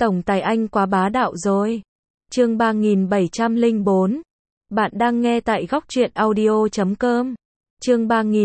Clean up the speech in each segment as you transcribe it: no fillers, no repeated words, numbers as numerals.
Tổng tài anh quá bá đạo rồi. Chương 3704. Bạn đang nghe tại góc truyện audio.com. Chương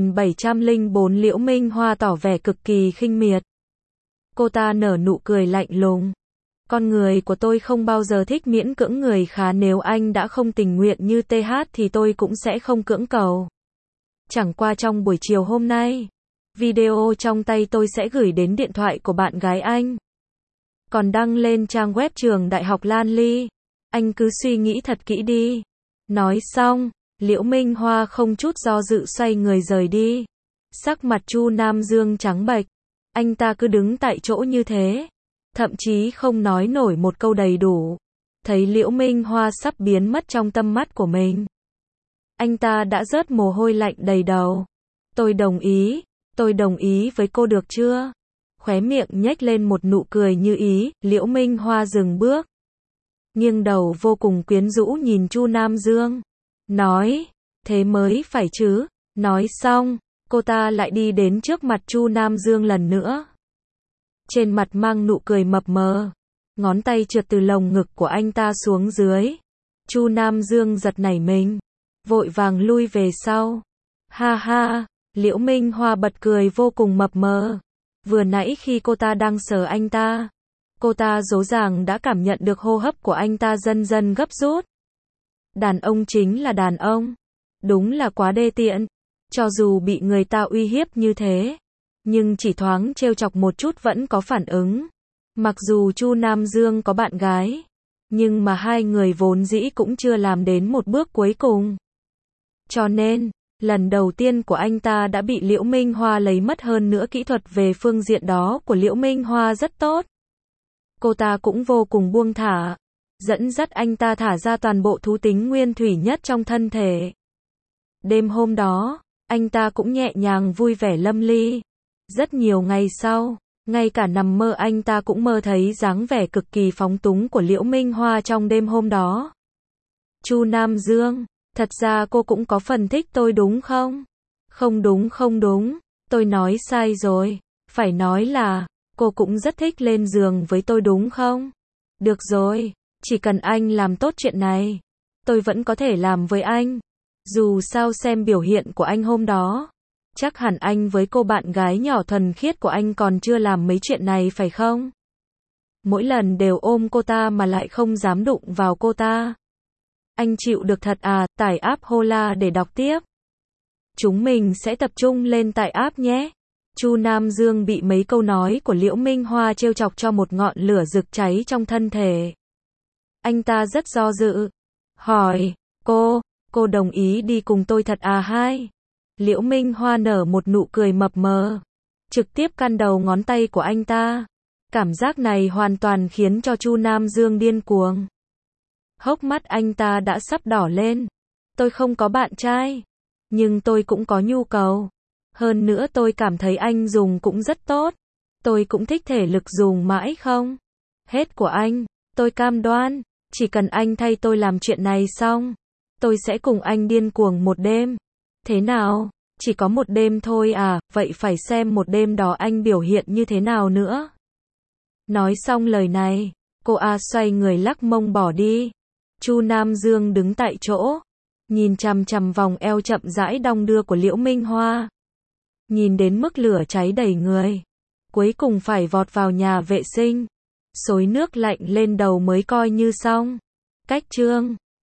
3704. Liễu Minh Hoa tỏ vẻ cực kỳ khinh miệt. Cô ta nở nụ cười lạnh lùng. Con người của tôi không bao giờ thích miễn cưỡng người khác, nếu anh đã không tình nguyện như TH thì tôi cũng sẽ không cưỡng cầu. Chẳng qua trong buổi chiều hôm nay, video trong tay tôi sẽ gửi đến điện thoại của bạn gái anh. Còn đăng lên trang web trường đại học Lan Ly. Anh cứ suy nghĩ thật kỹ đi. Nói xong, Liễu Minh Hoa không chút do dự xoay người rời đi. Sắc mặt Chu Nam Dương trắng bệch. Anh ta cứ đứng tại chỗ như thế, thậm chí không nói nổi một câu đầy đủ. Thấy Liễu Minh Hoa sắp biến mất trong tầm mắt của mình, anh ta đã rớt mồ hôi lạnh đầy đầu. Tôi đồng ý với cô được chưa? Khóe miệng nhếch lên một nụ cười như ý. Liễu Minh Hoa dừng bước, nghiêng đầu vô cùng quyến rũ nhìn Chu Nam Dương, nói, thế mới phải chứ. Nói xong, cô ta lại đi đến trước mặt Chu Nam Dương lần nữa. Trên mặt mang nụ cười mập mờ, ngón tay trượt từ lồng ngực của anh ta xuống dưới. Chu Nam Dương giật nảy mình, vội vàng lui về sau. Ha ha, Liễu Minh Hoa bật cười vô cùng mập mờ. Vừa nãy khi cô ta đang sờ anh ta, cô ta rõ ràng đã cảm nhận được hô hấp của anh ta dần dần gấp rút. Đàn ông chính là đàn ông. Đúng là quá đê tiện. Cho dù bị người ta uy hiếp như thế, nhưng chỉ thoáng trêu chọc một chút vẫn có phản ứng. Mặc dù Chu Nam Dương có bạn gái, nhưng mà hai người vốn dĩ cũng chưa làm đến một bước cuối cùng. Cho nên, lần đầu tiên của anh ta đã bị Liễu Minh Hoa lấy mất, hơn nữa kỹ thuật về phương diện đó của Liễu Minh Hoa rất tốt. Cô ta cũng vô cùng buông thả, dẫn dắt anh ta thả ra toàn bộ thú tính nguyên thủy nhất trong thân thể. Đêm hôm đó, anh ta cũng nhẹ nhàng vui vẻ lâm ly. Rất nhiều ngày sau, ngay cả nằm mơ anh ta cũng mơ thấy dáng vẻ cực kỳ phóng túng của Liễu Minh Hoa trong đêm hôm đó. Chu Nam Dương, thật ra cô cũng có phần thích tôi đúng không? Không đúng, tôi nói sai rồi. Phải nói là, cô cũng rất thích lên giường với tôi đúng không? Được rồi, chỉ cần anh làm tốt chuyện này, tôi vẫn có thể làm với anh. Dù sao xem biểu hiện của anh hôm đó, chắc hẳn anh với cô bạn gái nhỏ thuần khiết của anh còn chưa làm mấy chuyện này phải không? Mỗi lần đều ôm cô ta mà lại không dám đụng vào cô ta. Anh chịu được thật à? Tải app Hola để đọc tiếp. Chúng mình sẽ tập trung lên tại app nhé. Chu Nam Dương bị mấy câu nói của Liễu Minh Hoa trêu chọc cho một ngọn lửa rực cháy trong thân thể. Anh ta rất do dự, hỏi, cô đồng ý đi cùng tôi thật à hai? Liễu Minh Hoa nở một nụ cười mập mờ, trực tiếp căn đầu ngón tay của anh ta. Cảm giác này hoàn toàn khiến cho Chu Nam Dương điên cuồng. Hốc mắt anh ta đã sắp đỏ lên. Tôi không có bạn trai, nhưng tôi cũng có nhu cầu. Hơn nữa tôi cảm thấy anh dùng cũng rất tốt. Tôi cũng thích thể lực dùng mãi không hết của anh. Tôi cam đoan, chỉ cần anh thay tôi làm chuyện này xong, tôi sẽ cùng anh điên cuồng một đêm. Thế nào? Chỉ có một đêm thôi à? Vậy phải xem một đêm đó anh biểu hiện như thế nào nữa. Nói xong lời này, cô xoay người lắc mông bỏ đi. Chu Nam Dương đứng tại chỗ, nhìn chằm chằm vòng eo chậm rãi đong đưa của Liễu Minh Hoa. Nhìn đến mức lửa cháy đầy người, cuối cùng phải vọt vào nhà vệ sinh, xối nước lạnh lên đầu mới coi như xong. Cách chương